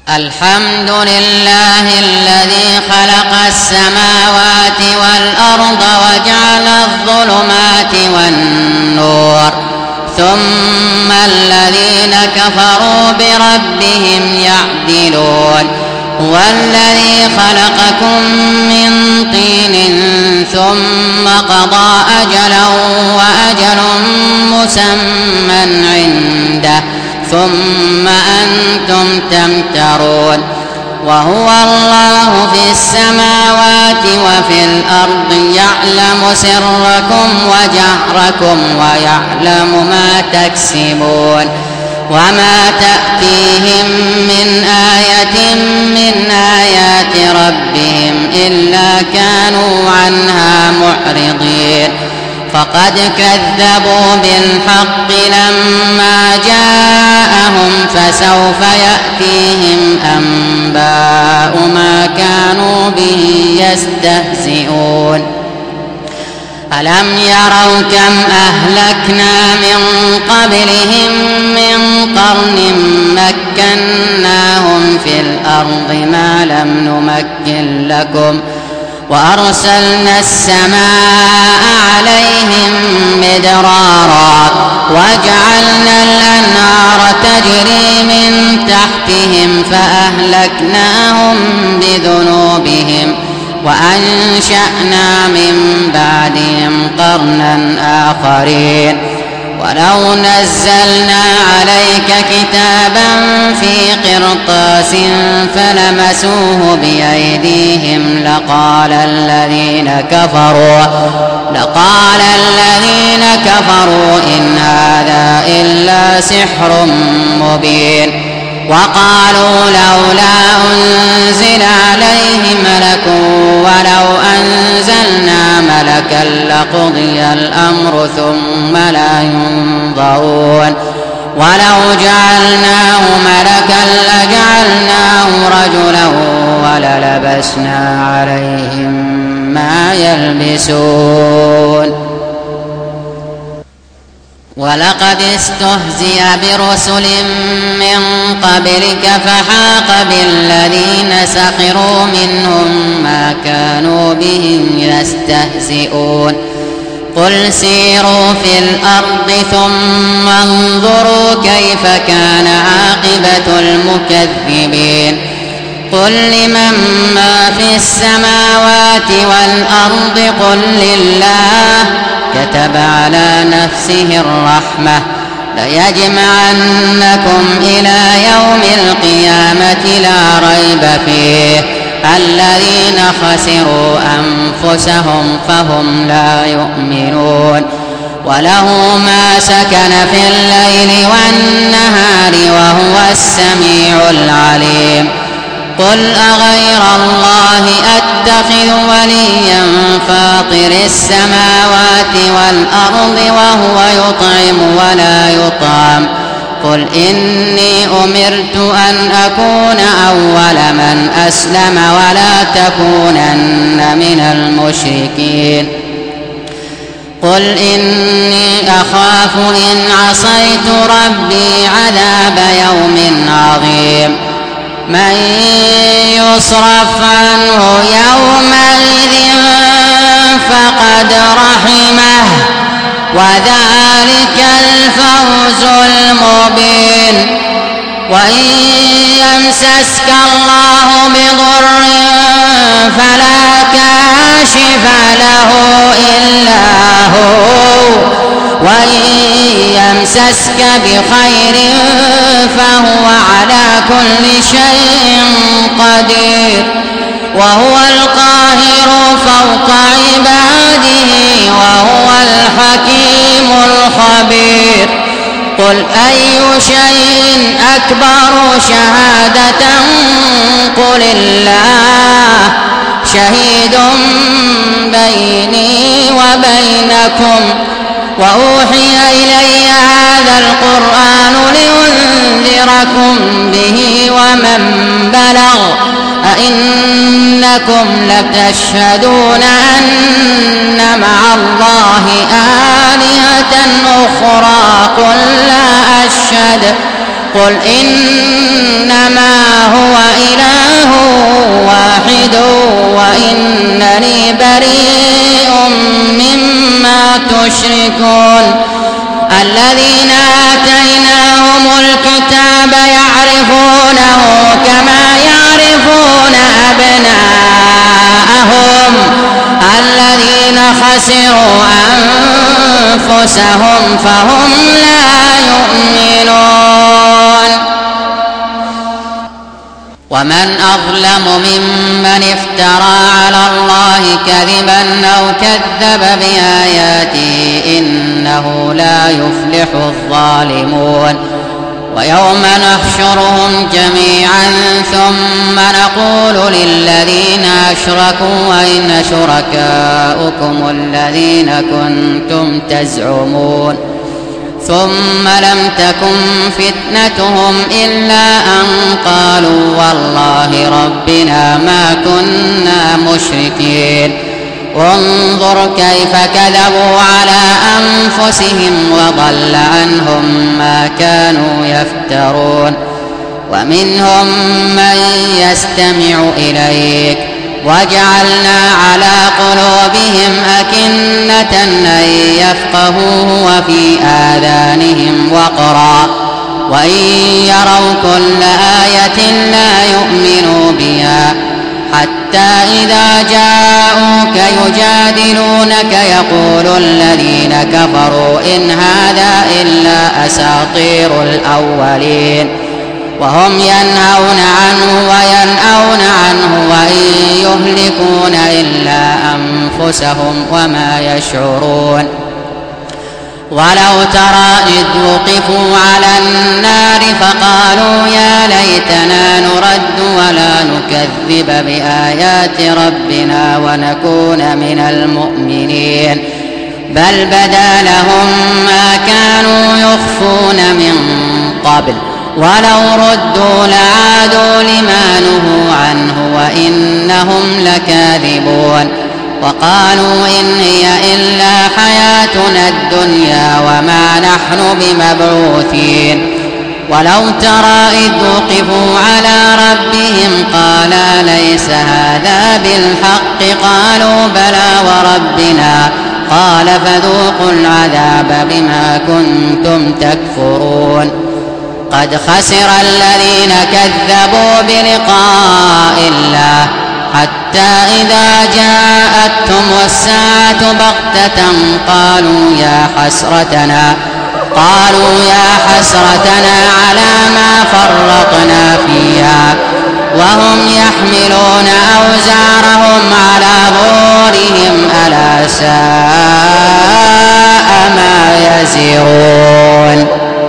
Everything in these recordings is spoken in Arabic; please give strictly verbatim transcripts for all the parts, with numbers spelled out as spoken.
الحمد لله الذي خلق السماوات والأرض وجعل الظلمات والنور ثم الذين كفروا بربهم يعدلون هو الذي خلقكم من طين ثم قضى أجلا وأجل مسمى عنده ثم أنتم تمترون وهو الله في السماوات وفي الأرض يعلم سركم وجهركم ويعلم ما تكسبون وما تأتيهم من آية من آيات ربهم إلا كانوا عنها معرضين فقد كذبوا بالحق لما جاءهم فسوف يأتيهم أنباء ما كانوا به يستهزئون ألم يروا كم أهلكنا من قبلهم من قرن مكناهم في الأرض ما لم نمكن لكم وأرسلنا السماء عليهم مدرارا وجعلنا الأنهار تجري من تحتهم فأهلكناهم بذنوبهم وأنشأنا من بعدهم قرنا آخرين ولو نزلنا عليك كتابا في قرطاس فلمسوه بأيديهم لقال الذين كفروا لقال الذين كفروا إن هذا إلا سحر مبين وقالوا لولا أنزل عليه ملك ولو أنزلنا ملكا لقضي الأمر ثم لا ينظرون ولو جعلناه ملكا لجعلناه رجلا وللبسنا عليهم ما يلبسون ولقد استهزئ برسل من قبلك فحاق بالذين سخروا منهم ما كانوا به يستهزئون قل سيروا في الأرض ثم انظروا كيف كان عاقبة المكذبين قل لمن ما في السماوات والأرض قل لله كتب على نفسه الرحمة ليجمعنكم إلى يوم القيامة لا ريب فيه الذين خسروا أنفسهم فهم لا يؤمنون وله ما سكن في الليل والنهار وهو السميع العليم قل أغير الله أتخذ وليا فاطر السماوات والأرض وهو يطعم ولا يطعم قل إني أمرت أن أكون أول من أسلم ولا تكونن من المشركين قل إني أخاف إن عصيت ربي عذاب يوم عظيم من يصرف عنه يومئذ فقد رحمه وذلك الفوز المبين وإن يمسسك الله بضر فلا كاشف له إلا هو وإن يمسسك بخير فهو على كل شيء قدير وهو القاهر فوق عباده وهو الحكيم الخبير قل أي شيء أكبر شهادة قل الله شهيد بيني وبينكم وأوحي إلي هذا القرآن لأنذركم به ومن بلغ أئنكم لتشهدون أن مع الله آلهة أخرى قل لا أشهد قل إنما هو مشركون الذين آتيناهم الكتاب يعرفونه كما يعرفون أبناءهم الذين خسروا أنفسهم فهم لا يؤمنون. ومن أظلم ممن افترى على الله كذبا أو كذب بآياته إنه لا يفلح الظالمون. ويوم نحشرهم جميعا ثم نقول للذين أشركوا أين شركاؤكم الذين كنتم تزعمون ثم لم تكن فتنتهم إلا أن قالوا والله ربنا ما كنا مشركين. انظر كيف كذبوا على أنفسهم وضل عنهم ما كانوا يفترون. ومنهم من يستمع إليك وجعلنا على قلوبهم أكنة أن يفقهوه وفي آذانهم وقرا وإن يروا كل آية لا يؤمنوا بها حتى إذا جاءوك يجادلونك يقول الذين كفروا إن هذا إلا أساطير الأولين وهم ينهون عنه وينأون عنه وإن يهلكون إلا أنفسهم وما يشعرون. ولو ترى إذ وقفوا على النار فقالوا يا ليتنا نرد ولا نكذب بآيات ربنا ونكون من المؤمنين بل بدا لهم ما كانوا يخفون من قبل ولو ردوا لعادوا لما نهوا عنه وإنهم لكاذبون. وقالوا إن هي إلا حياتنا الدنيا وما نحن بمبعوثين. ولو ترى إذ وقفوا على ربهم قال ليس هذا بالحق قالوا بلى وربنا قال فذوقوا العذاب بما كنتم تكفرون. قد خسر الذين كذبوا بلقاء الله حتى إذا جاءتهم الساعة بغتة قالوا يا حسرتنا قالوا يا حسرتنا على ما فرطنا فيها وهم يحملون أوزارهم على ظهورهم ألا ساء ما يزرون.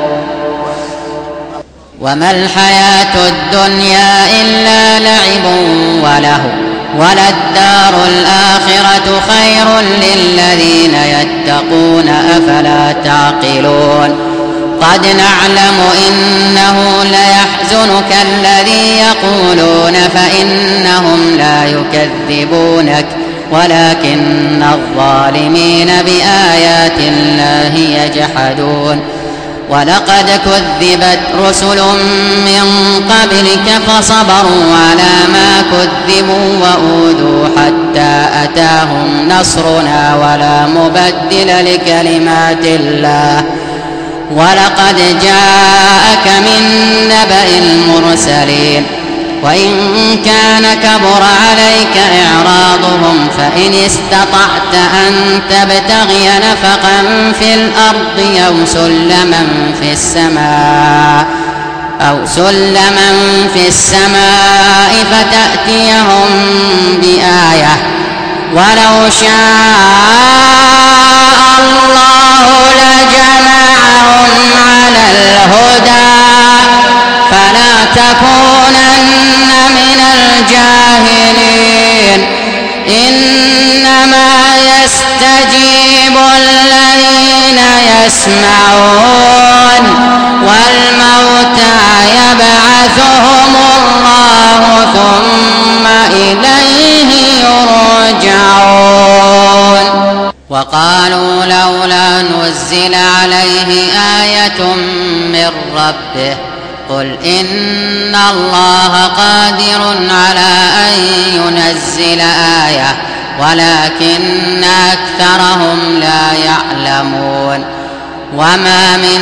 وما الحياة الدنيا إلا لعب وله وللدار الآخرة خير للذين يتقون أفلا تعقلون. قد نعلم إنه ليحزنك الذي يقولون فإنهم لا يكذبونك ولكن الظالمين بآيات الله يجحدون. ولقد كذبت رسل من قبلك فصبروا على ما كذبوا وأوذوا حتى أتاهم نصرنا ولا مبدل لكلمات الله. ولقد جاءك من نبأ المرسلين وإن كان كبر عليك إعراضهم فإن استطعت أن تبتغي نفقا في الأرض أو سلما في السماء أو سلما في السماء فتأتيهم بآية ولو شاء الله لجمعهم على الهدى فلا تكونن من الجاهلين. إنما يستجيب الذين يسمعون والموتى يبعثهم الله ثم إليه يرجعون. وقالوا لولا نزل عليه آية من ربه قل إن الله قادر على أن ينزل آية ولكن أكثرهم لا يعلمون وما من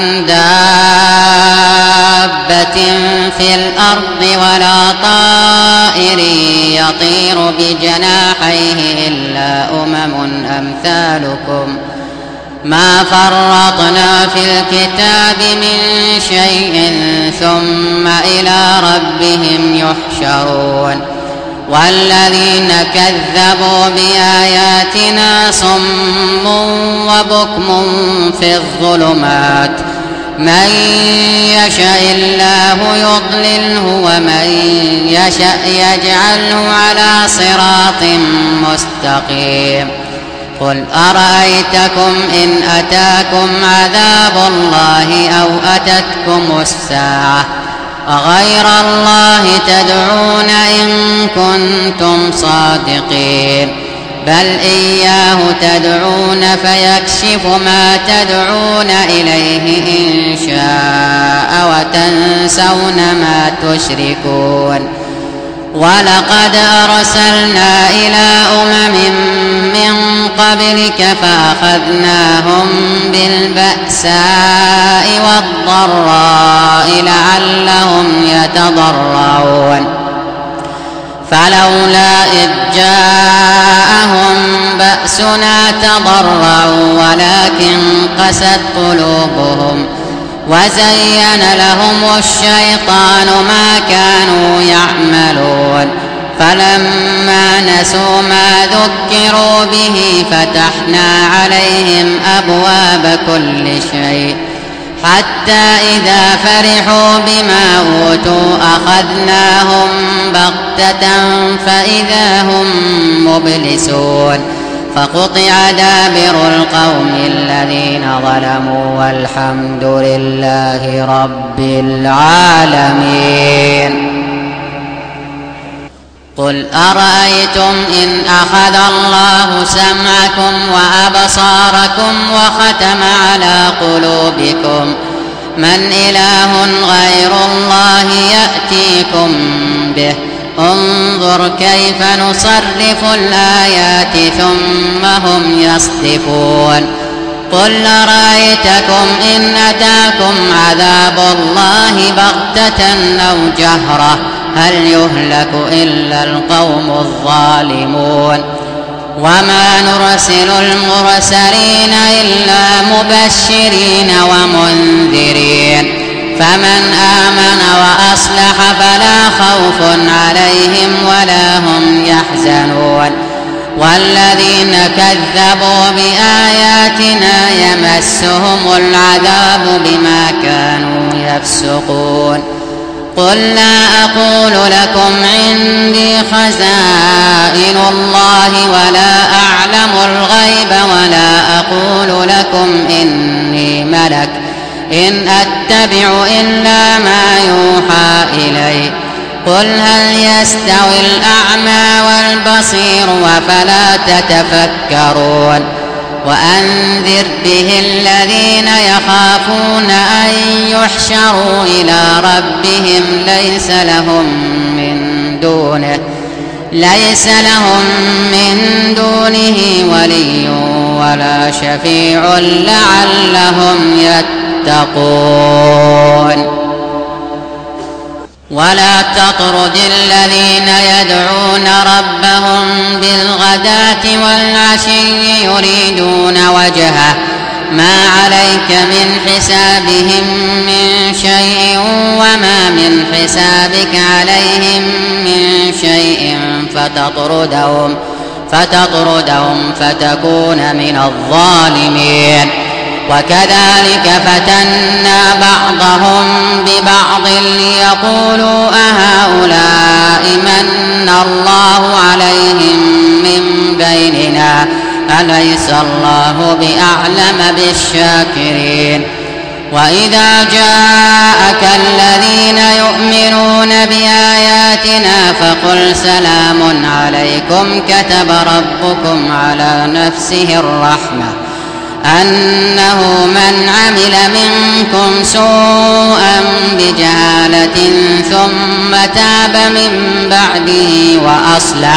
دابة في الأرض ولا طائر يطير بجناحيه إلا أمم أمثالكم ما فرطنا في الكتاب من شيء ثم إلى ربهم يحشرون والذين كذبوا بآياتنا صم وبكم في الظلمات من يشاء الله يضلله ومن يشاء يجعله على صراط مستقيم قل أرأيتكم إن أتاكم عذاب الله أو أتتكم الساعة أغير الله تدعون إن كنتم صادقين بل إياه تدعون فيكشف ما تدعون إليه إن شاء وتنسون ما تشركون ولقد أرسلنا إلى أمم من قبلك فأخذناهم بالبأساء والضراء لعلهم يتضرعون فلولا إذ جاءهم بأسنا تضرعوا ولكن قست قلوبهم وزين لهم الشيطان ما كانوا يعملون فلما نسوا ما ذكروا به فتحنا عليهم أبواب كل شيء حتى إذا فرحوا بما أوتوا أخذناهم بغتة فإذا هم مبلسون فقطع دابر القوم الذين ظلموا والحمد لله رب العالمين قل أرأيتم إن أخذ الله سمعكم وأبصاركم وختم على قلوبكم من إله غير الله يأتيكم به انظر كيف نصرف الآيات ثم هم يصدفون قل أرأيتكم إن أتاكم عذاب الله بغتة أو جهرة هل يهلك إلا القوم الظالمون وما نرسل المرسلين إلا مبشرين ومنذرين فمن آمن وأصلح فلا خوف عليهم ولا هم يحزنون والذين كذبوا بآياتنا يمسهم العذاب بما كانوا يفسقون قل لا أقول لكم عندي خزائن الله ولا أعلم الغيب ولا أقول لكم إني ملك إن أتبع إلا ما يوحى إلي قل هل يستوي الأعمى والبصير وفلا تتفكرون وأنذر به الذين يخافون أن يحشروا إلى ربهم ليس لهم من دونه ليس لهم من دونه ولي ولا شفيع لعلهم يتقون ولا تطرد الذين يدعون ربهم بالغداة والعشي يريدون وجهه ما عليك من حسابهم من شيء وما من حسابك عليهم من شيء فتطردهم فتطردهم فتكون من الظالمين وكذلك فتنا بعضهم ببعض ليقولوا أهؤلاء من الله عليهم من بيننا أليس الله بأعلم بالشاكرين وإذا جاءك الذين يؤمنون بآياتنا فقل سلام عليكم كتب ربكم على نفسه الرحمة أنه من عمل منكم سوءا بجهالة ثم تاب من بعده وأصلح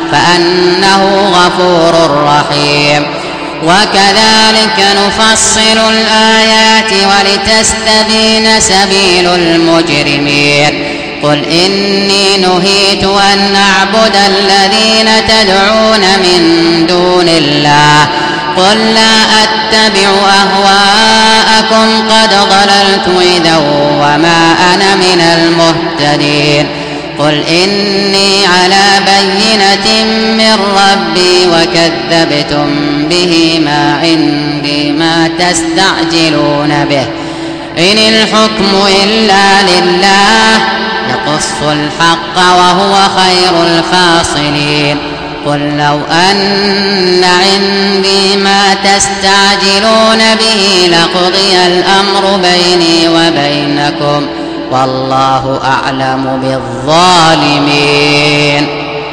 فأنه غفور رحيم. وكذلك نفصل الآيات ولتستبين سبيل المجرمين. قل إني نهيت أن أعبد الذين تدعون من دون الله قل لا أتبع أهواءكم قد ضللت إذا وما أنا من المهتدين. قل إني على بينة من ربي وكذبتم به ما عندي ما تستعجلون به إن الحكم إلا لله يقص الحق وهو خير الفاصلين. قل لو أن عندي ما تستعجلون به لقضي الأمر بيني وبينكم والله أعلم بالظالمين.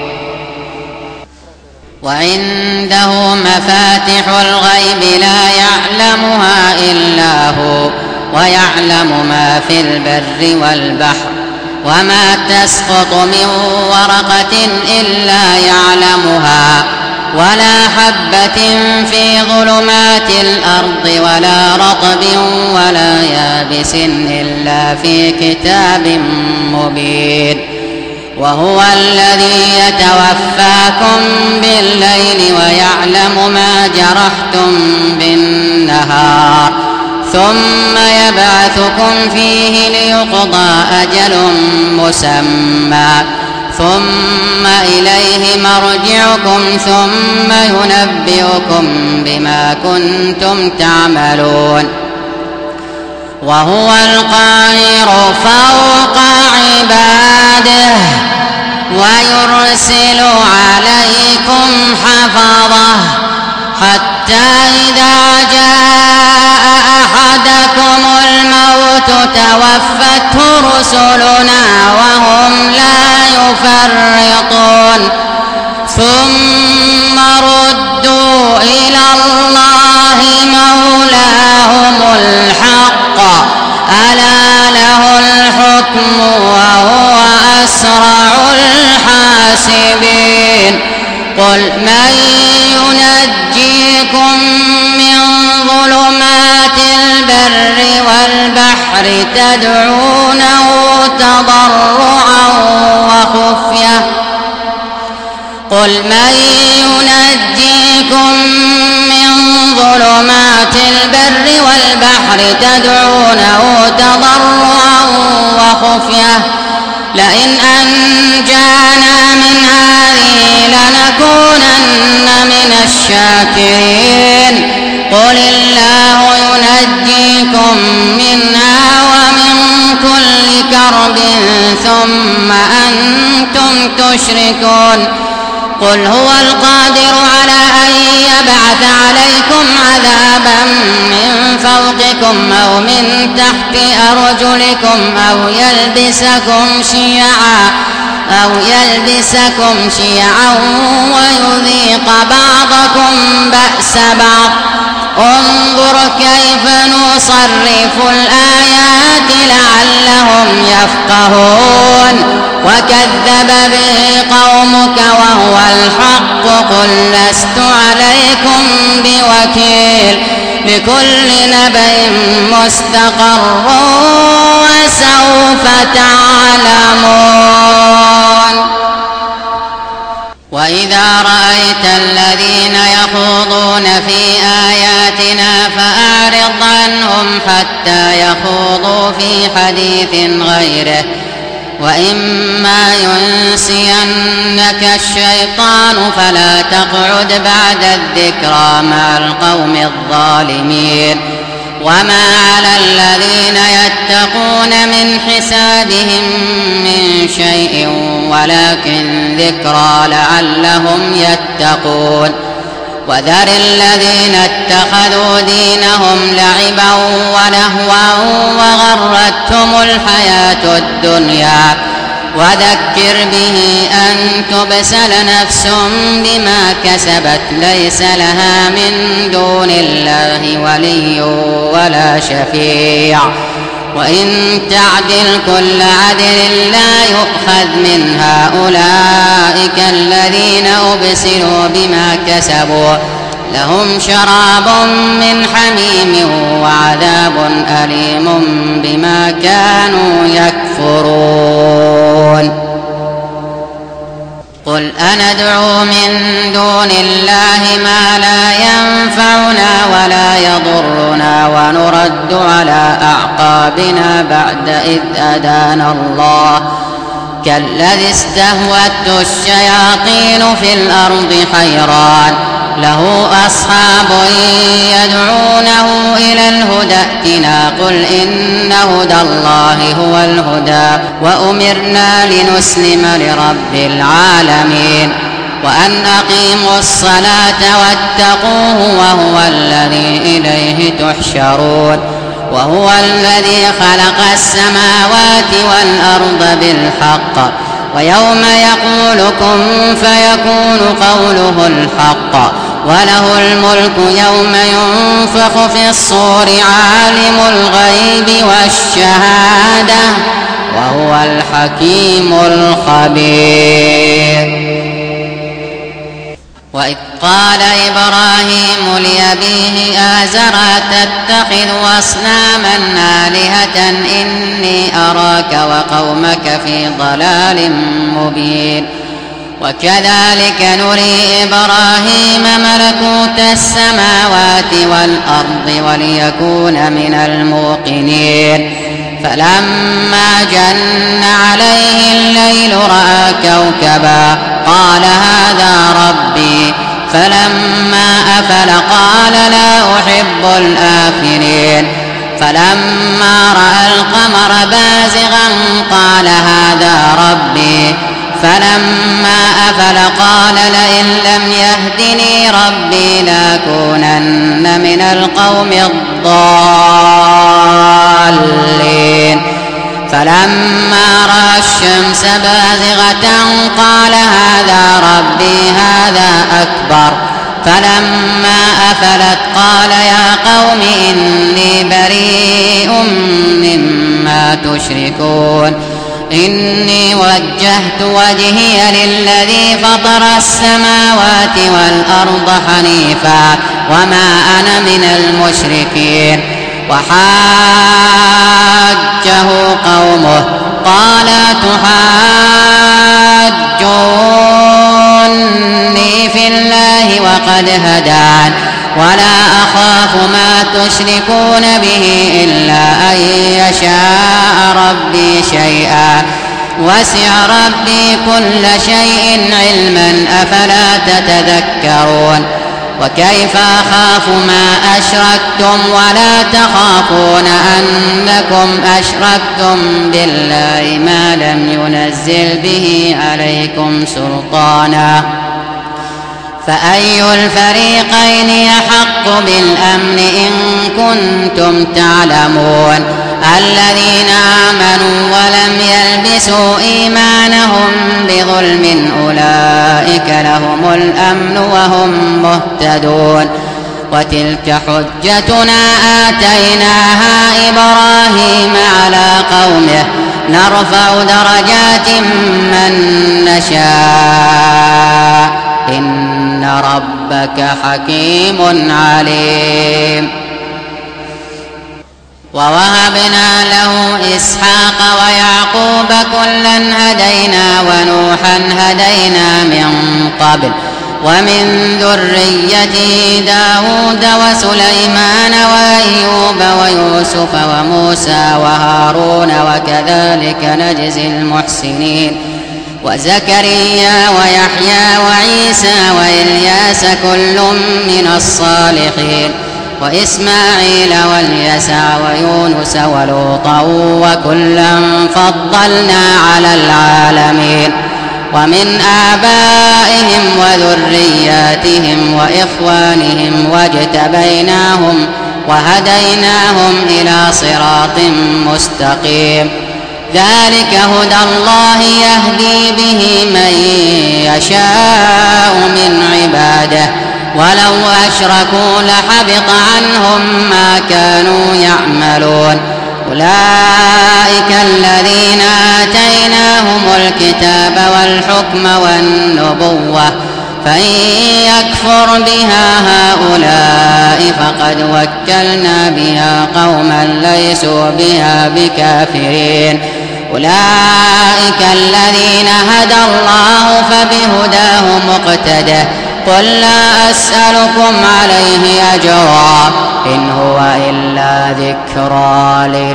وعنده مفاتح الغيب لا يعلمها إلا هو ويعلم ما في البر والبحر وما تسقط من ورقة إلا يعلمها ولا حبة في ظلمات الأرض ولا رطب ولا يابس إلا في كتاب مبين. وهو الذي يتوفاكم بالليل ويعلم ما جرحتم بالنهار ثم يبعثكم فيه ليقضى أجل مسمى ثم إليه مرجعكم ثم ينبئكم بما كنتم تعملون. وهو القاهر فوق عباده ويرسل عليكم حفظه حتى إذا جاء أحدكم الموت توفته رسلنا وهم لا يفرطون ثم ردوا إلى الله مولاهم الحق ألا له الحكم وهو أسرع الحاسبين. قل من ينجيكم من ظلمات البر والبحر تدعونه تضرعا وخفية قل من ينجيكم من ظلمات البر والبحر تدعونه تضرعا وخفية لئن أنجانا من هذه لنكونن من الشاكرين. قل الله ينجيكم منها ومن كل كرب ثم أنتم تشركون. قل هو القادر على أن يبعث عليكم عذابا من فوقكم أو من تحت أرجلكم أو يلبسكم شيعا أو يلبسكم شيعا ويذيق بعضكم بأس بعض. انظر كيف نصرف الآيات لعلهم يفقهون. وكذب به قومك وهو الحق قل لست عليكم بوكيل لكل نبأ مستقر وسوف تعلمون. وإذا رأيت الذين يخوضون في آياتنا فأعرض عنهم حتى يخوضوا في حديث غيره وإما ينسينك الشيطان فلا تقعد بعد الذكرى مع القوم الظالمين. وما على الذين يتقون من حسابهم من شيء ولكن ذكرى لعلهم يتقون. وذر الذين اتخذوا دينهم لعبا ولهوا وغرتهم الحياة الدنيا وذكر به أن تبسل نفس بما كسبت ليس لها من دون الله ولي ولا شفيع وإن تعدل كل عدل لا يؤخذ منها أولئك الذين أبسلوا بما كسبوا لهم شراب من حميم وعذاب أليم بما كانوا يكفرون. قل أندعو من دون الله ما لا ينفعنا ولا يضرنا ونرد على أعقابنا بعد إذ هدانا الله كالذي استهوته الشياطين في الأرض حيران له أصحاب يدعونه إلى الهدى ائتنا قل إن هدى الله هو الهدى وأمرنا لنسلم لرب العالمين وأن أقيموا الصلاة واتقوه وهو الذي إليه تحشرون وهو الذي خلق السماوات والأرض بالحق ويوم يقول كن فيكون قوله الحق وله الملك يوم ينفخ في الصور عالم الغيب والشهادة وهو الحكيم الخبير. وإذ قال إبراهيم لأبيه آزر تتخذ أصناما آلهة إني أراك وقومك في ضلال مبين. وكذلك نري إبراهيم ملكوت السماوات والأرض وليكون من الموقنين فلما جن عليه الليل رأى كوكبا قال هذا ربي فلما أفل قال لا أحب الآفلين فلما رأى القمر بازغا قال هذا ربي فلما أفل قال لئن لم يهدني ربي لأكونن من القوم الضالين فلما رأى الشمس بازغة قال هذا ربي هذا أكبر فلما أفلت قال يا قوم إني بريء مما تشركون إني وجهت وجهي للذي فطر السماوات والأرض حنيفا وما أنا من المشركين. وحاجه قومه قال تحاجوني في الله وقد هدان ولا أخاف ما تشركون به إلا أن يشاء ربي شيئا وسع ربي كل شيء علما أفلا تتذكرون. وكيف أخاف ما أشركتم ولا تخافون أنكم أشركتم بالله ما لم ينزل به عليكم سلطانا فأي الفريقين يحق بالأمن إن كنتم تعلمون. الذين آمنوا ولم يلبسوا إيمانهم بظلم أولئك لهم الأمن وهم مهتدون. وتلك حجتنا آتيناها إبراهيم على قومه نرفع درجات من نشاء إن ربك حكيم عليم. ووهبنا له إسحاق ويعقوب كلا هدينا ونوحا هدينا من قبل ومن ذريته داود وسليمان وأيوب ويوسف وموسى وهارون وكذلك نجزي المحسنين. وزكريا ويحيى وعيسى وإلياس كل من الصالحين وإسماعيل واليسع ويونس ولوطا وكلا فضلنا على العالمين. ومن آبائهم وذرياتهم وإخوانهم واجتبيناهم وهديناهم إلى صراط مستقيم. ذلك هدى الله يهدي به من يشاء من عباده ولو أشركوا لحبط عنهم ما كانوا يعملون. أولئك الذين آتيناهم الكتاب والحكم والنبوة فإن يكفر بها هؤلاء فقد وكلنا بها قوما ليسوا بها بكافرين أولئك الذين هدى الله فبهداه مقتده قل لا أسألكم عليه أجرا إن هو إلا ذكرى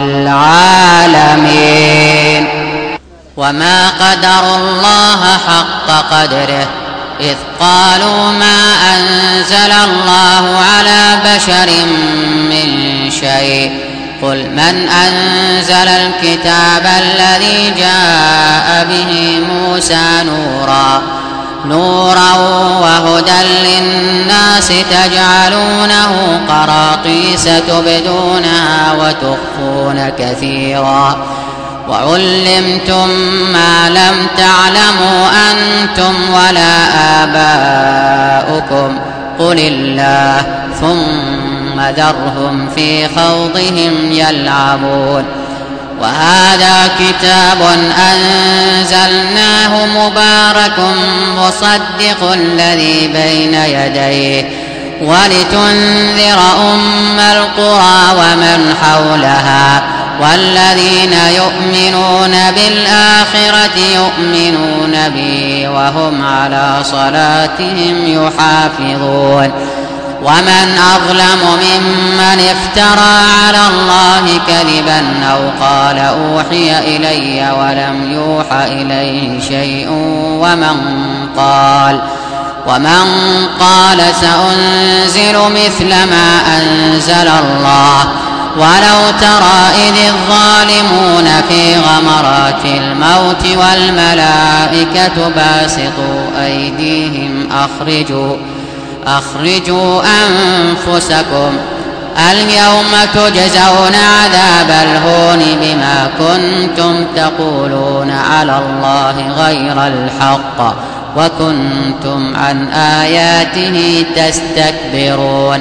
للعالمين وما قدروا الله حق قدره إذ قالوا ما أنزل الله على بشر من شيء قل من أنزل الكتاب الذي جاء به موسى نورا نورا وهدى للناس تجعلونه قراطيس تبدونها وتخفون كثيرا وعلمتم ما لم تعلموا أنتم ولا آباؤكم قل الله ثم ذرهم في خوضهم يلعبون وهذا كتاب أنزلناه مبارك مصدق الذي بين يديه ولتنذر أم القرى ومن حولها والذين يؤمنون بالآخرة يؤمنون به وهم على صلاتهم يحافظون ومن أظلم ممن افترى على الله كذبا أو قال أوحي إلي ولم يوح إليه شيء ومن قال ومن قال سأنزل مثل ما أنزل الله ولو ترى إذ الظالمون في غمرات الموت والملائكة باسطوا أيديهم أخرجوا أخرجوا أنفسكم اليوم تجزون عذاب الهون بما كنتم تقولون على الله غير الحق وكنتم عن آياته تستكبرون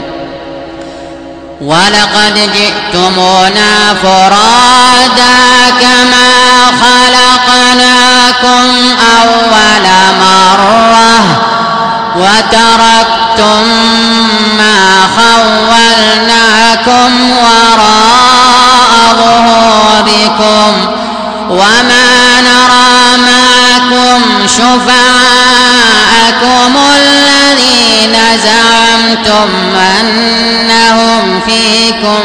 ولقد جئتمونا فرادا كما خلقناكم أول مرة وتركتم ما خولناكم وراء ظهوركم وما نرى معكم شفعاءكم الذين زعمتم أنهم فيكم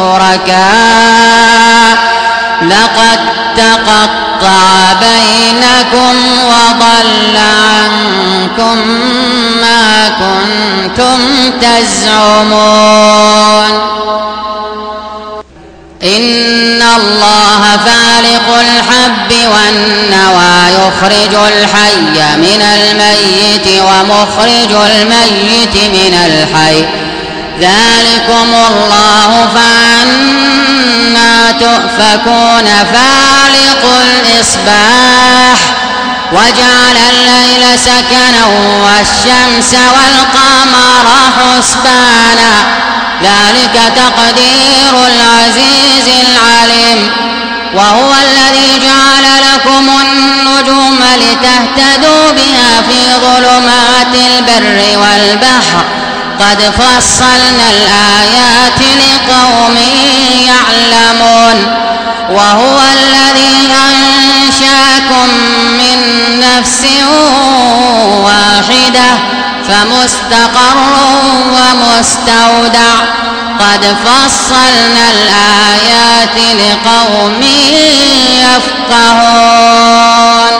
شركاء لقد تقطع بينكم وضل عنكم ما كنتم تزعمون إن الله فالق الحب والنوى يخرج الحي من الميت ومخرج الميت من الحي ذلكم الله فأنا تؤفكون فالق الإصباح وجعل الليل سكنا والشمس والقمر حسبانا ذلك تقدير العزيز العليم وهو الذي جعل لكم النجوم لتهتدوا بها في ظلمات البر والبحر قد فصلنا الآيات لقوم يعلمون وهو الذي أنشأكم من نفس واحدة فمستقر ومستودع قد فصلنا الآيات لقوم يفقهون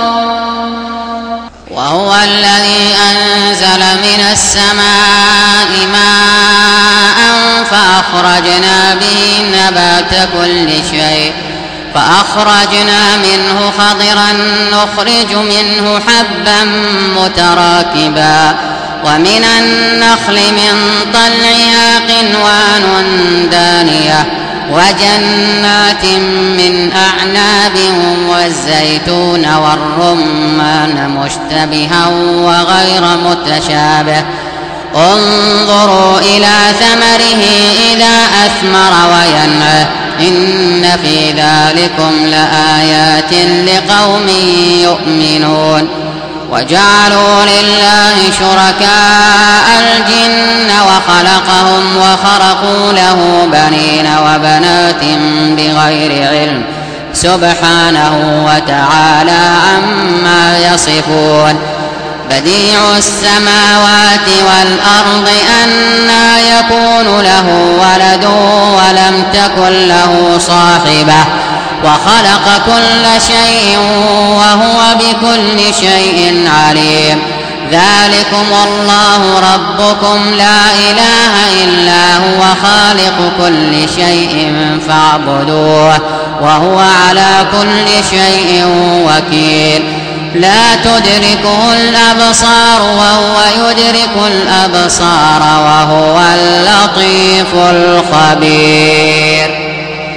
وهو الذي أنزل من السماء ماء فأخرجنا به نبات كل شيء فأخرجنا منه خضرا نخرج منه حبا متراكبا ومن النخل من طلعها قنوان دانية وجنات من أعناب والزيتون والرمان مشتبها وغير متشابه انظروا إلى ثمره إذا أثمر وينعه إن في ذلكم لآيات لقوم يؤمنون وجعلوا لله شركاء الجن وخلقهم وخرقوا له بنين وبنات بغير علم سبحانه وتعالى عما يصفون بديع السماوات والأرض أنى يكون له ولد ولم تكن له صاحبة وخلق كل شيء وهو بكل شيء عليم ذلكم الله ربكم لا إله إلا هو خالق كل شيء فاعبدوه وهو على كل شيء وكيل لا تدركه الأبصار وهو يدرك الأبصار وهو اللطيف الخبير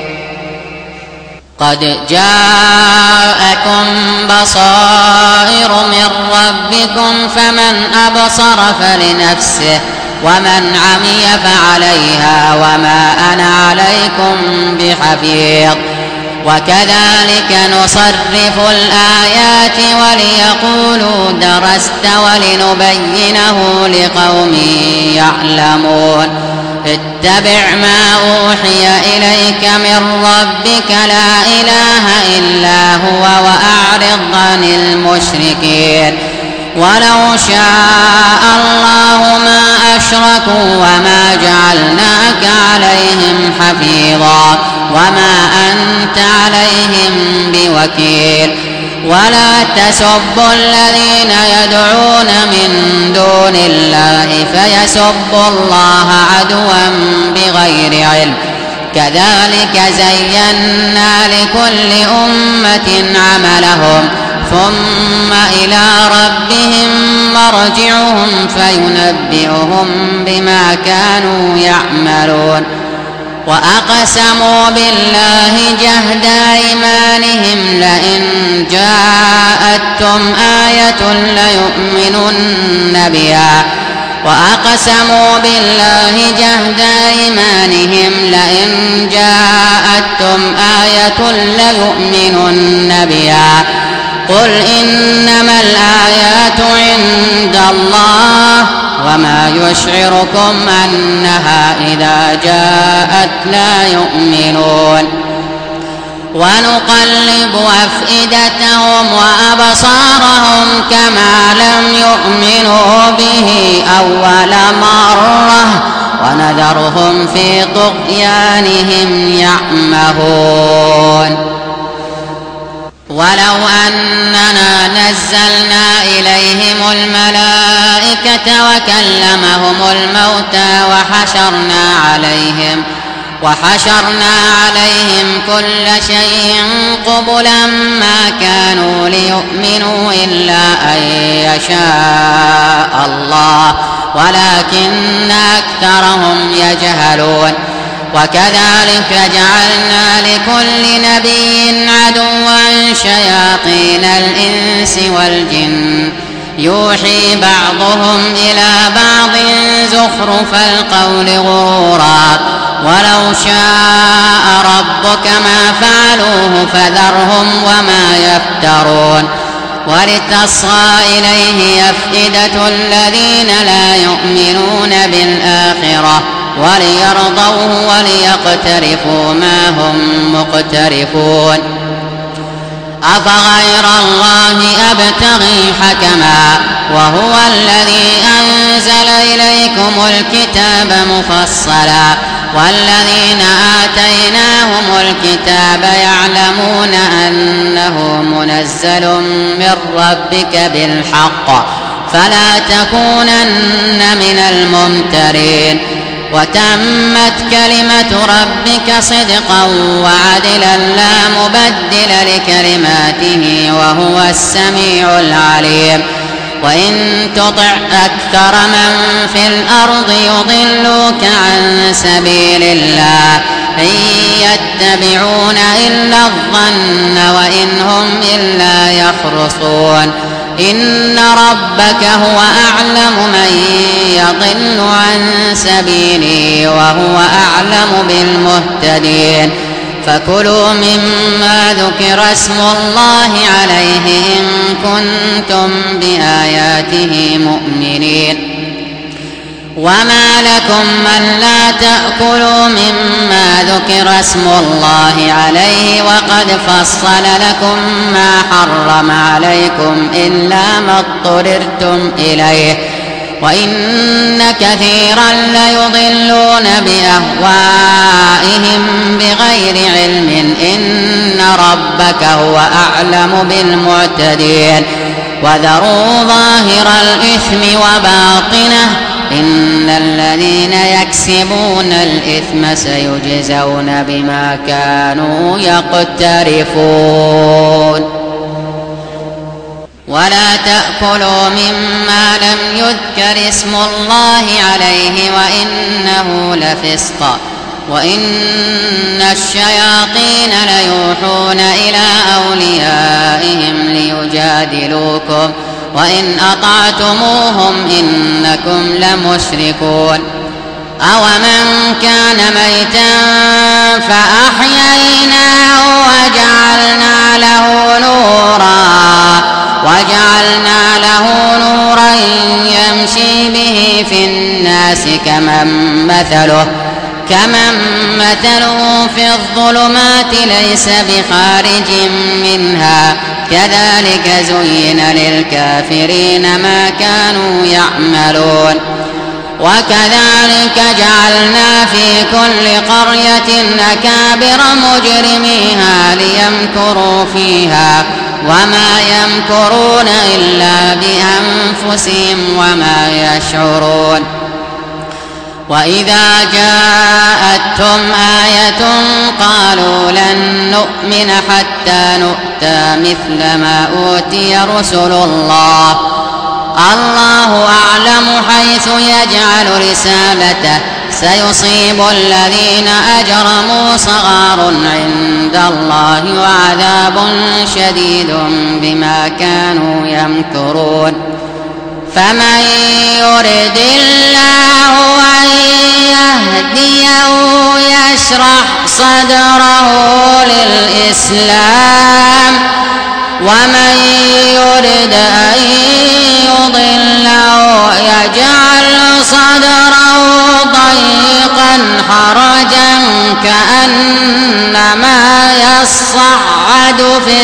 قد جاءكم بصائر من ربكم فمن أبصر فلنفسه ومن عمي فعليها وما أنا عليكم بحفيظ وكذلك نصرف الآيات وليقولوا درست ولنبينه لقوم يعلمون اتبع ما أوحي إليك من ربك لا إله إلا هو وأعرض عن المشركين ولو شاء الله ما أشركوا وما جعلناك عليهم حفيظا وما أنت عليهم بوكيل ولا تسبوا الذين يدعون من دون الله فيسبوا الله عدوا بغير علم كذلك زينا لكل أمة عملهم ثم إلى ربهم مرجعهم فينبئهم بما كانوا يعملون وأقسموا بالله جهد أيمانهم لئن جاءتهم آية ليؤمنن بها وأقسموا بالله جهد أيمانهم لئن جاءتهم آية ليؤمنن بها قل إنما الآيات عند الله وما يشعركم أنها إذا جاءت لا يؤمنون ونقلب أفئدتهم وأبصارهم كما لم يؤمنوا به أول مرة ونذرهم في طغيانهم يعمهون ولو أننا نزلنا إليهم الملائكة وكلمهم الموتى وحشرنا عليهم وحشرنا عليهم كل شيء قبلا ما كانوا ليؤمنوا إلا أن يشاء الله ولكن أكثرهم يجهلون وكذلك جعلنا لكل نبي عدوا شياطين الإنس والجن يوحي بعضهم إلى بعض زخرف القول غرورا ولو شاء ربك ما فعلوه فذرهم وما يفترون ولتصغى إليه أفئدة الذين لا يؤمنون بالآخرة وليرضوه وليقترفوا ما هم مقترفون أفغير الله أبتغي حكما وهو الذي أنزل إليكم الكتاب مفصلا والذين آتيناهم الكتاب يعلمون أنه منزل من ربك بالحق فلا تكونن من الممترين وتمت كلمة ربك صدقا وعدلا لا مبدل لكلماته وهو السميع العليم وإن تطع أكثر من في الأرض يضلوك عن سبيل الله إن يتبعون إلا الظن وإن هم إلا يخرصون إن ربك هو أعلم من يضل عن سبيله وهو أعلم بالمهتدين فكلوا مما ذكر اسم الله عليه إن كنتم بآياته مؤمنين. وما لكم من لا تأكلوا مما ذكر اسم الله عليه وقد فصل لكم ما حرم عليكم إلا ما اضطررتم إليه وإن كثيرا ليضلون بأهوائهم بغير علم إن ربك هو أعلم بالمعتدين. وذروا ظاهر الإثم وباطنه إن الذين يكسبون الإثم سيجزون بما كانوا يقترفون. ولا تأكلوا مما لم يذكر اسم الله عليه وإنه لفسق وإن الشياطين ليوحون إلى أوليائهم ليجادلوكم وإن أطعتموهم إنكم لمشركون. أومن كان ميتا فأحييناه وجعلنا له نورا وجعلنا له نورا يمشي به في الناس كمن مثله كمن مثله في الظلمات ليس بخارج منها كذلك زين للكافرين ما كانوا يعملون. وكذلك جعلنا في كل قرية أكابر مجرميها ليمكروا فيها وما يمكرون إلا بأنفسهم وما يشعرون. وإذا جاءتهم آية قالوا لن نؤمن حتى نؤتى مثل ما أوتي رسل الله الله أعلم حيث يجعل رسالته سيصيب الذين أجرموا صغار عند الله وعذاب شديد بما كانوا يمكرون. فمن يرد الله أن يهديه يشرح صدره للإسلام ومن يرد أن يضله يجعل صدره ضيقا حرجا كأنما يصعد في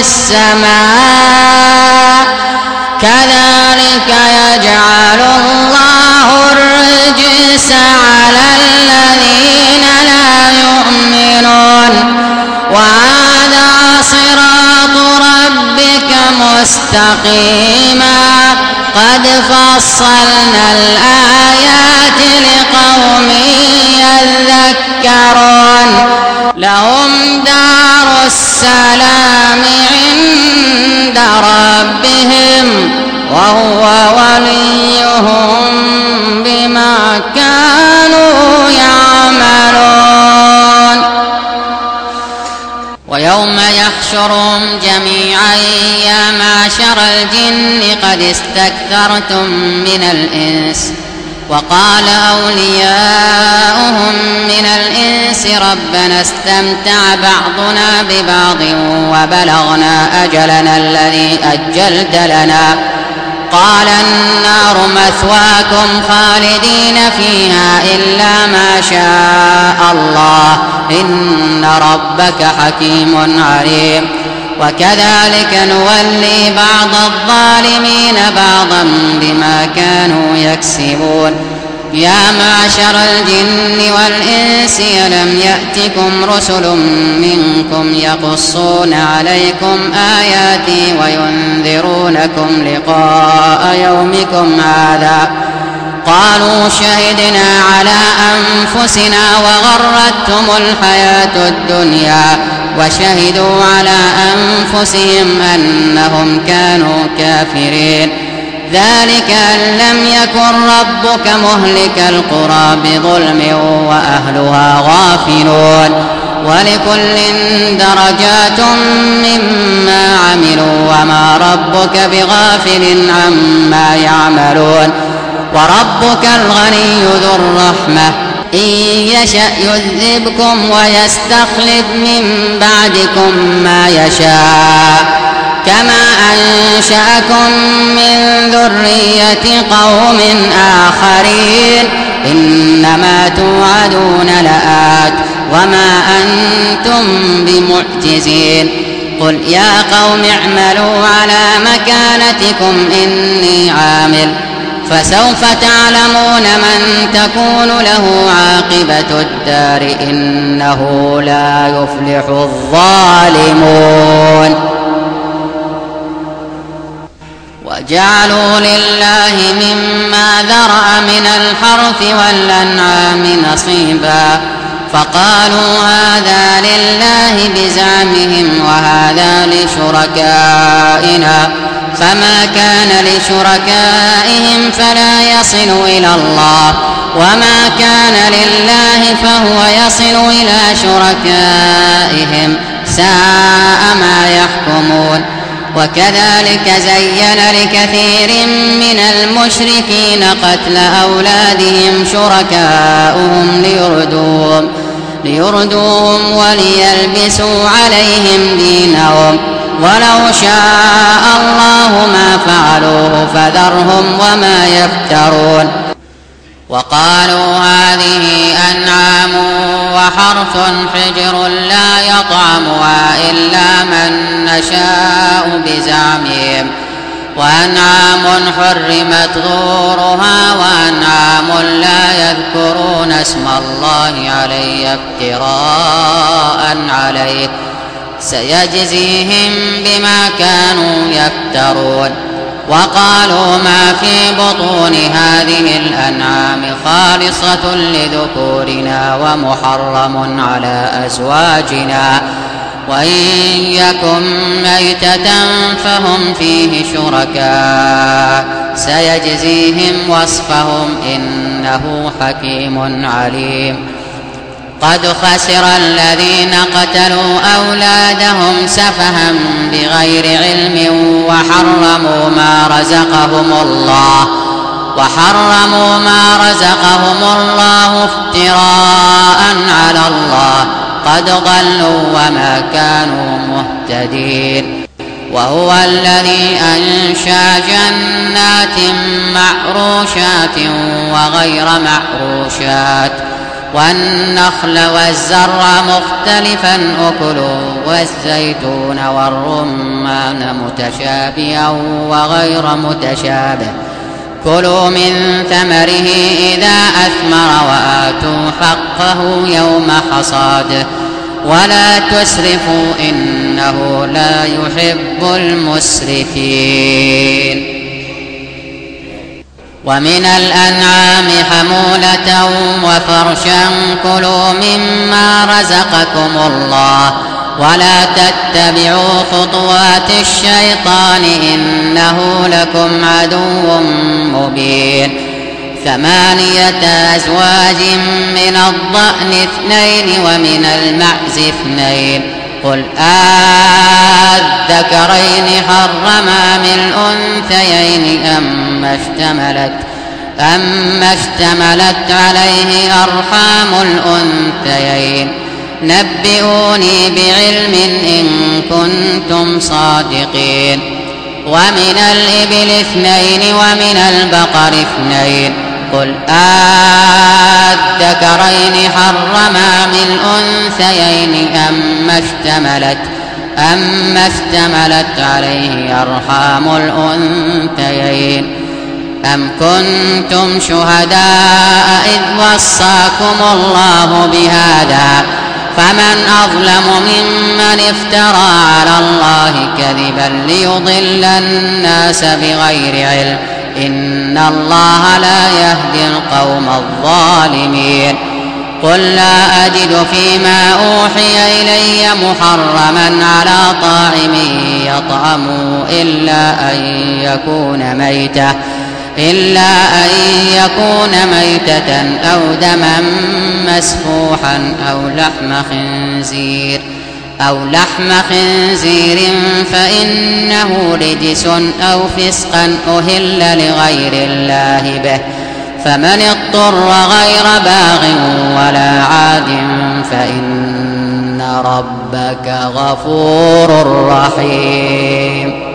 السماء كذلك يجعل الله الرجس على الذين لا يؤمنون. وهذا صراط ربك مستقيما قد فصلنا الآيات لقوم يذكرون. لهم دار السلام عند ربهم وهو وليهم بما كانوا يعملون. ويوم يحشرهم جميعا يا معشر الجن قد استكثرتم من الإنس وقال أولياؤهم من الإنس ربنا استمتع بعضنا ببعض وبلغنا أجلنا الذي أجلت لنا قال النار مثواكم خالدين فيها إلا ما شاء الله إن ربك حكيم عليم. وكذلك نولي بعض الظالمين بعضا بما كانوا يكسبون. يا معشر الجن والإنس ألم يأتكم رسل منكم يقصون عليكم آياتي وينذرونكم لقاء يومكم هذا قالوا شهدنا على أنفسنا وغرتهم الحياة الدنيا وشهدوا على أنفسهم أنهم كانوا كافرين. ذلك أن لم يكن ربك مهلك القرى بظلم وأهلها غافلون ولكل درجات مما عملوا وما ربك بغافل عما يعملون. وربك الغني ذو الرحمة إن يشأ يذهبكم ويستخلف من بعدكم ما يشاء كما أنشأكم من ذرية قوم آخرين إنما توعدون لآت وما أنتم بمعجزين قل يا قوم اعملوا على مكانتكم إني عامل فسوف تعلمون من تكون له عاقبة الدار إنه لا يفلح الظالمون وجعلوا لله مما ذرأ من الحرث والأنعام نصيبا فقالوا هذا لله بزعمهم وهذا لشركائنا فما كان لشركائهم فلا يصل إلى الله وما كان لله فهو يصل إلى شركائهم ساء ما يحكمون وكذلك زين لكثير من المشركين قتل أولادهم شركاؤهم ليردوهم, ليردوهم وليلبسوا عليهم دينهم ولو شاء الله ما فعلوه فذرهم وما يفترون وقالوا هذه أنعام وحرث حجر لا يطعمها إلا من نشاء بزعمهم وأنعام حرمت ظهورها وأنعام لا يذكرون اسم الله عليه افتراء عليه سيجزيهم بما كانوا يفترون وقالوا ما في بطون هذه الأنعام خالصة لذكورنا ومحرم على أزواجنا وإن يكن ميتة فهم فيه شركاء سيجزيهم وصفهم إنه حكيم عليم قد خسر الذين قتلوا أولادهم سفها بغير علم وحرموا ما رزقهم الله وحرموا ما رزقهم الله افتراء على الله قد ضلوا وما كانوا مهتدين وهو الذي أنشأ جنات معروشات وغير معروشات والنخل والزرع مختلفا أكله والزيتون والرمان متشابها وغير متشابه كلوا من ثمره إذا أثمر وآتوا حقه يوم حصاده ولا تسرفوا إنه لا يحب المسرفين ومن الأنعام حمولة وفرشا كلوا مما رزقكم الله ولا تتبعوا خطوات الشيطان إنه لكم عدو مبين ثمانية أزواج من الضأن اثنين ومن المعز اثنين قل آذكرين حرما من الأنثيين أما اشتملت أما اشتملت عليه أرحام الأنثيين نبئوني بعلم إن كنتم صادقين ومن الإبل اثنين ومن البقر اثنين قل آذكرين حرما من الأنثيين أما اشتملت أما اشتملت عليه أرحام الأنثيين أم كنتم شهداء إذ وصاكم الله بهذا فمن أظلم ممن افترى على الله كذبا ليضل الناس بغير علم إن الله لا يهدي القوم الظالمين قل لا أجد فيما أوحي إلي محرما على طاعم يطعمه إلا أن يكون ميتة إلا أن يكون ميتة أو دما مسفوحا أو لحم خنزير أو لحم خنزير فإنه رجس أو فسقا أهل لغير الله به فمن اضطر غير باغ ولا عاد فإن ربك غفور رحيم.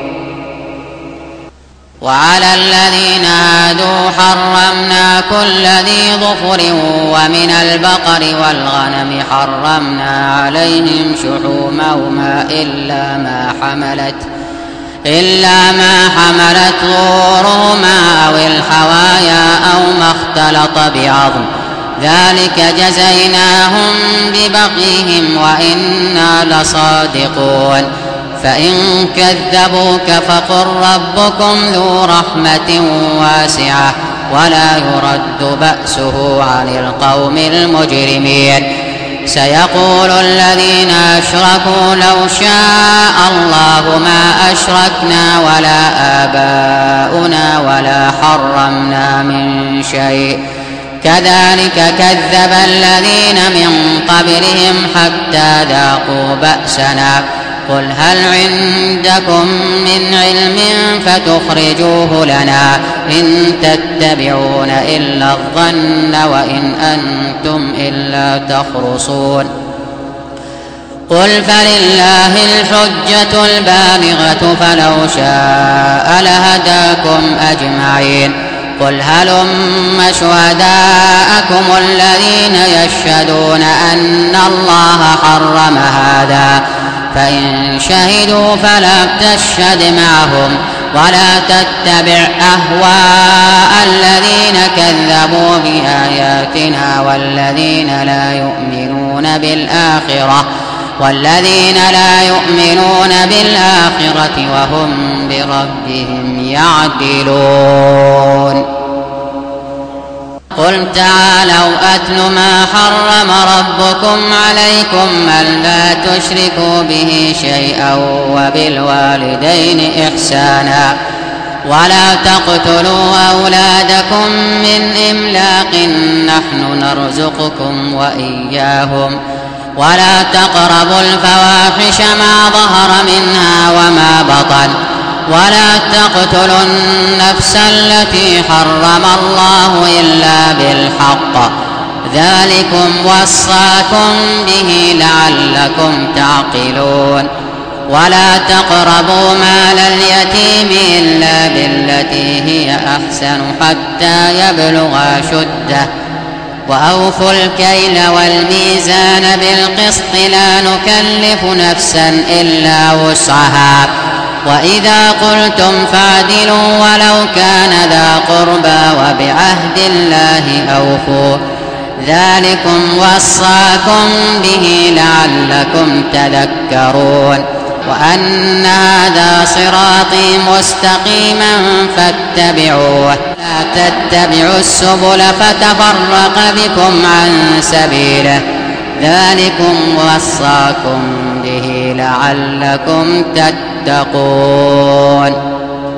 وعلى الذين هادوا حرمنا كل ذي ظفر ومن البقر والغنم حرمنا عليهم شحومهما إلا ما حملت إلا ما حملت ظهورهما أو الحوايا أو ما اختلط بعظم ذلك جزيناهم ببغيهم وإنا لصادقون. فإن كذبوك فقل ربكم ذو رحمة واسعة ولا يرد بأسه عن القوم المجرمين. سيقول الذين أشركوا لو شاء الله ما أشركنا ولا آباؤنا ولا حرمنا من شيء كذلك كذب الذين من قبلهم حتى ذاقوا بأسنا. قل هل عندكم من علم فتخرجوه لنا إن تتبعون إلا الظن وإن أنتم إلا تخرصون. قل فلله الحجة البالغة فلو شاء لهداكم أجمعين. قل هلم شهداءكم الذين يشهدون أن الله حرم هذا فإن شهدوا فلا تشهد معهم ولا تتبع أهواء الذين كذبوا بآياتنا والذين لا يؤمنون بالآخرة والذين لا يؤمنون بالآخرة وهم بربهم يعدلون. قل تعالوا أتل ما حرم ربكم عليكم ألا تشركوا به شيئا وبالوالدين إحسانا ولا تقتلوا أولادكم من إملاق نحن نرزقكم وإياهم ولا تقربوا الفواحش ما ظهر منها وما بطن ولا تقتلوا النفس التي حرم الله إلا بالحق ذلكم وصاكم به لعلكم تعقلون. ولا تقربوا مال اليتيم إلا بالتي هي أحسن حتى يبلغ أشده وأوفوا الكيل والميزان بالقسط لا نكلف نفسا إلا وسعها وإذا قلتم فاعدلوا ولو كان ذا قربى وبعهد الله أوفوا ذلكم وصاكم به لعلكم تذكرون. وأن هذا صراطي مستقيما فاتبعوه لا تتبعوا السبل فتفرق بكم عن سبيله ذلكم وصاكم به لعلكم تتقون.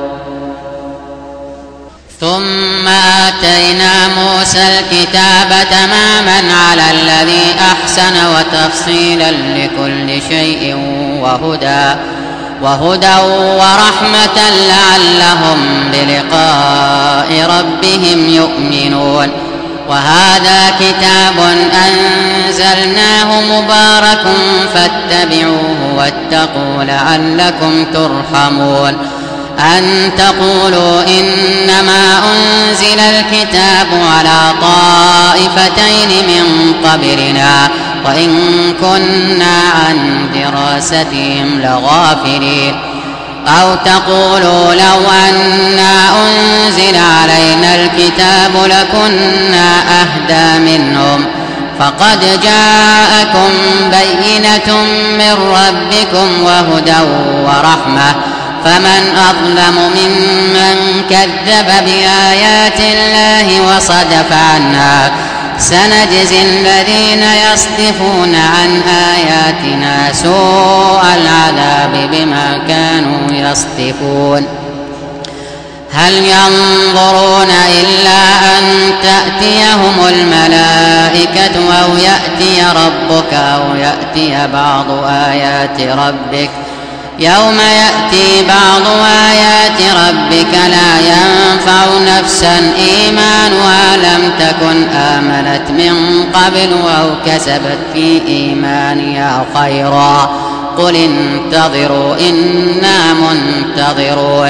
ثم آتينا موسى الكتاب تماما على الذي أحسن وتفصيلا لكل شيء وهدى وهدى ورحمة لعلهم بلقاء ربهم يؤمنون. وهذا كتاب أنزلناه مبارك فاتبعوه واتقوا لعلكم ترحمون. أن تقولوا إنما أنزل الكتاب على طائفتين من قبلنا وإن كنا عن دراستهم لغافلين. أو تقولوا لو أنا أنزل علينا الكتاب لكنا أهدى منهم فقد جاءكم بينة من ربكم وهدى ورحمة فمن أظلم ممن كذب بآيات الله وصدف عنها سنجزي الذين يصدفون عن آياتنا سوء العذاب بما كانوا يصدفون. هل ينظرون إلا أن تأتيهم الملائكة أو يأتي ربك أو يأتي بعض آيات ربك يوم يأتي بعض آيات ربك لا ينفع نفسا إيمانها ولم تكن آمنت من قبل أو كسبت في إيمانها خيرا قل انتظروا إنا منتظرون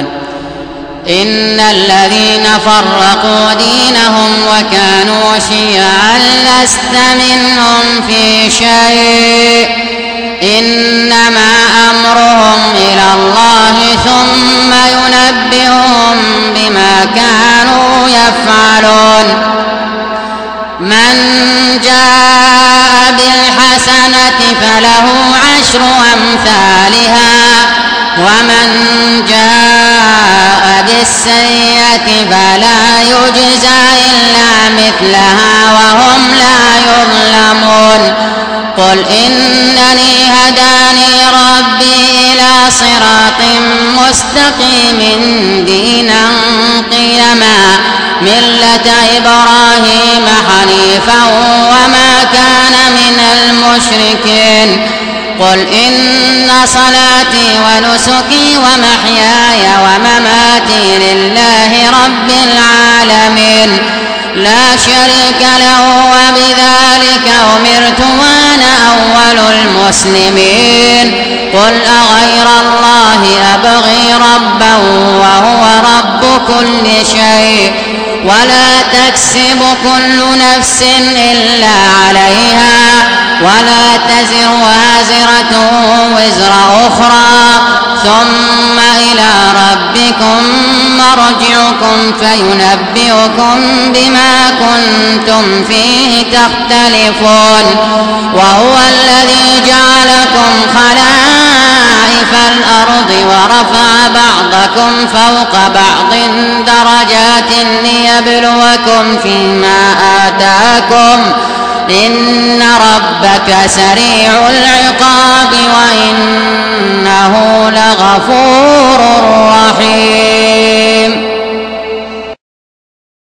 إن الذين فرقوا دينهم وكانوا شيعا لست منهم في شيء إنما أمرهم إلى الله ثم ينبئهم بما كانوا يفعلون من جاء بالحسنة فله عشر أمثالها ومن جاء بالسيئة فلا يجزى إلا مثلها وهم لا يظلمون قل إنني هداني ربي إلى صراط مستقيم دينا قيما ملة إبراهيم حنيفا وما كان من المشركين قل إن صلاتي ونسكي ومحياي ومماتي لله رب العالمين لا شريك له وبذلك أمرت وأنا أول المسلمين قل أغير الله أبغي ربا وهو رب كل شيء ولا تكسب كل نفس إلا عليها ولا تزر وازرة وزر أخرى ثم إلى ربكم مرجعكم فينبئكم بما كنتم فيه تختلفون وهو الذي جعلكم خلائف الأرض ورفع بعضكم فوق بعض درجات ليبلوكم فيما آتاكم إن ربك سريع العقاب وإنه لغفور رحيم